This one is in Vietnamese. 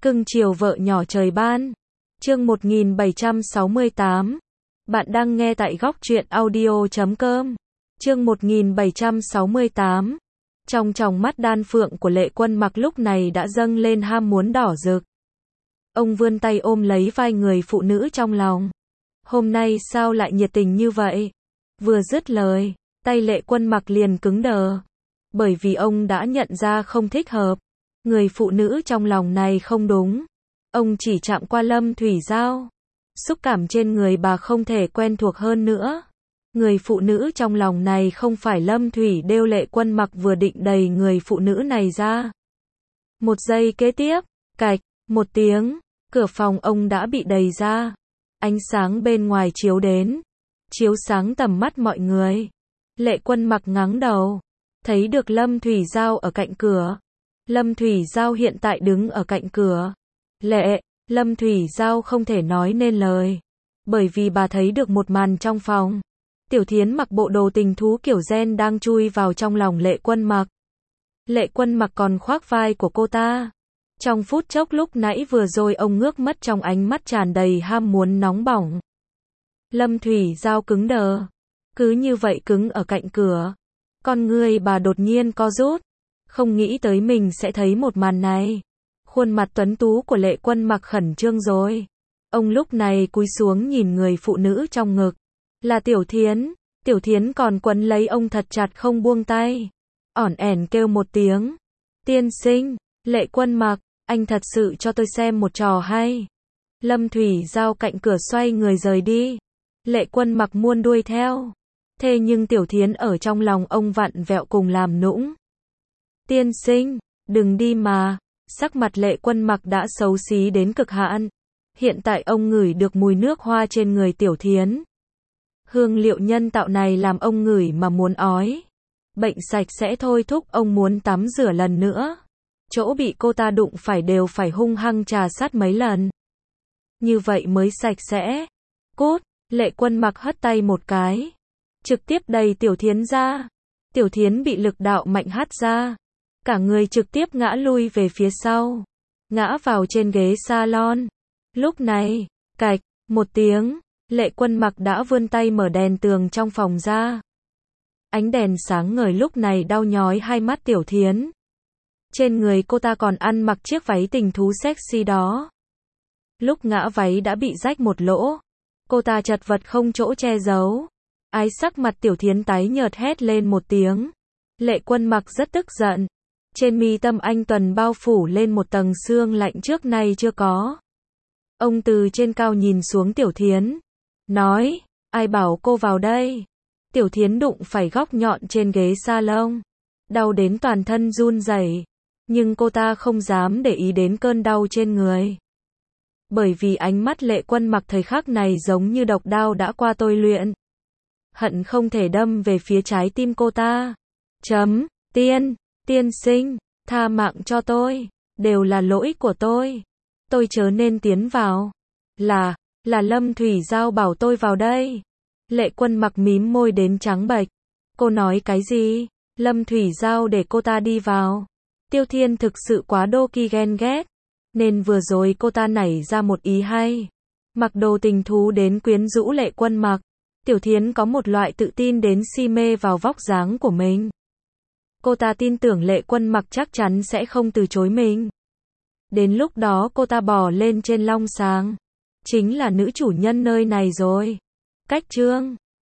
Cưng chiều vợ nhỏ trời ban. Chương 1768. Bạn đang nghe tại góc truyện audio.com. Chương 1768. Trong tròng mắt đan phượng của Lệ Quân Mặc lúc này đã dâng lên ham muốn đỏ rực. Ông vươn tay ôm lấy vai người phụ nữ trong lòng. Hôm nay sao lại nhiệt tình như vậy? Vừa dứt lời, tay Lệ Quân Mặc liền cứng đờ. Bởi vì ông đã nhận ra không thích hợp. Người phụ nữ trong lòng này không đúng. Ông chỉ chạm qua Lâm Thủy Giao. Xúc cảm trên người bà không thể quen thuộc hơn nữa. Người phụ nữ trong lòng này không phải Lâm Thủy Đêu. Lệ Quân Mặc vừa định đẩy người phụ nữ này ra. Một giây kế tiếp, cạch, một tiếng, cửa phòng ông đã bị đẩy ra. Ánh sáng bên ngoài chiếu đến, chiếu sáng tầm mắt mọi người. Lệ Quân Mặc ngẩng đầu, thấy được Lâm Thủy Giao ở cạnh cửa. Lâm Thủy Giao hiện tại đứng ở cạnh cửa. Lâm Thủy Giao không thể nói nên lời. Bởi vì bà thấy được một màn trong phòng. Tiểu Thiến mặc bộ đồ tình thú kiểu gen đang chui vào trong lòng Lệ Quân Mặc. Lệ Quân Mặc còn khoác vai của cô ta. Trong phút chốc lúc nãy vừa rồi ông ngước mắt trong ánh mắt tràn đầy ham muốn nóng bỏng. Lâm Thủy Giao cứng đờ. Cứ như vậy cứng ở cạnh cửa. Con người bà đột nhiên co rút. Không nghĩ tới mình sẽ thấy một màn này. Khuôn mặt tuấn tú của Lệ Quân Mặc khẩn trương rồi. Ông lúc này cúi xuống nhìn người phụ nữ trong ngực. Là Tiểu Thiến. Tiểu Thiến còn quấn lấy ông thật chặt không buông tay. Ỏn ẻn kêu một tiếng. Tiên sinh, Lệ Quân Mặc, anh thật sự cho tôi xem một trò hay. Lâm Thủy Giao cạnh cửa xoay người rời đi. Lệ Quân Mặc muôn đuôi theo. Thế nhưng Tiểu Thiến ở trong lòng ông vặn vẹo cùng làm nũng. Tiên sinh, đừng đi mà. Sắc mặt Lệ Quân Mặc đã xấu xí đến cực hạn. Hiện tại ông ngửi được mùi nước hoa trên người Tiểu Thiến. Hương liệu nhân tạo này làm ông ngửi mà muốn ói. Bệnh sạch sẽ thôi thúc ông muốn tắm rửa lần nữa. Chỗ bị cô ta đụng phải đều phải hung hăng trà sát mấy lần. Như vậy mới sạch sẽ. Cút, Lệ Quân Mặc hất tay một cái. Trực tiếp đẩy Tiểu Thiến ra. Tiểu Thiến bị lực đạo mạnh hất ra. Cả người trực tiếp ngã lui về phía sau. Ngã vào trên ghế salon. Lúc này, cạch, một tiếng, Lệ Quân Mặc đã vươn tay mở đèn tường trong phòng ra. Ánh đèn sáng ngời lúc này đau nhói hai mắt Tiểu Thiến. Trên người cô ta còn ăn mặc chiếc váy tình thú sexy đó. Lúc ngã váy đã bị rách một lỗ. Cô ta chật vật không chỗ che giấu. Ái sắc mặt Tiểu Thiến tái nhợt hét lên một tiếng. Lệ Quân Mặc rất tức giận. Trên mi tâm anh tuần bao phủ lên một tầng sương lạnh trước nay chưa có. Ông từ trên cao nhìn xuống Tiểu Thiến. Nói, ai bảo cô vào đây? Tiểu Thiến đụng phải góc nhọn trên ghế salon. Đau đến toàn thân run rẩy. Nhưng cô ta không dám để ý đến cơn đau trên người. Bởi vì ánh mắt Lệ Quân Mặc thời khắc này giống như độc đao đã qua tôi luyện. Hận không thể đâm về phía trái tim cô ta. Tiên sinh, tha mạng cho tôi. Đều là lỗi của tôi. Tôi chớ nên tiến vào. Là Lâm Thủy Giao bảo tôi vào đây. Lệ Quân Mặc mím môi đến trắng bệch. Cô nói cái gì? Lâm Thủy Giao để cô ta đi vào. Tiêu Thiên thực sự quá đô ki ghen ghét. Nên vừa rồi cô ta nảy ra một ý hay. Mặc đồ tình thú đến quyến rũ Lệ Quân Mặc. Tiểu Thiến có một loại tự tin đến si mê vào vóc dáng của mình. Cô ta tin tưởng Lệ Quân Mặc chắc chắn sẽ không từ chối mình. Đến lúc đó cô ta bò lên trên long sàng. Chính là nữ chủ nhân nơi này rồi. Cách chương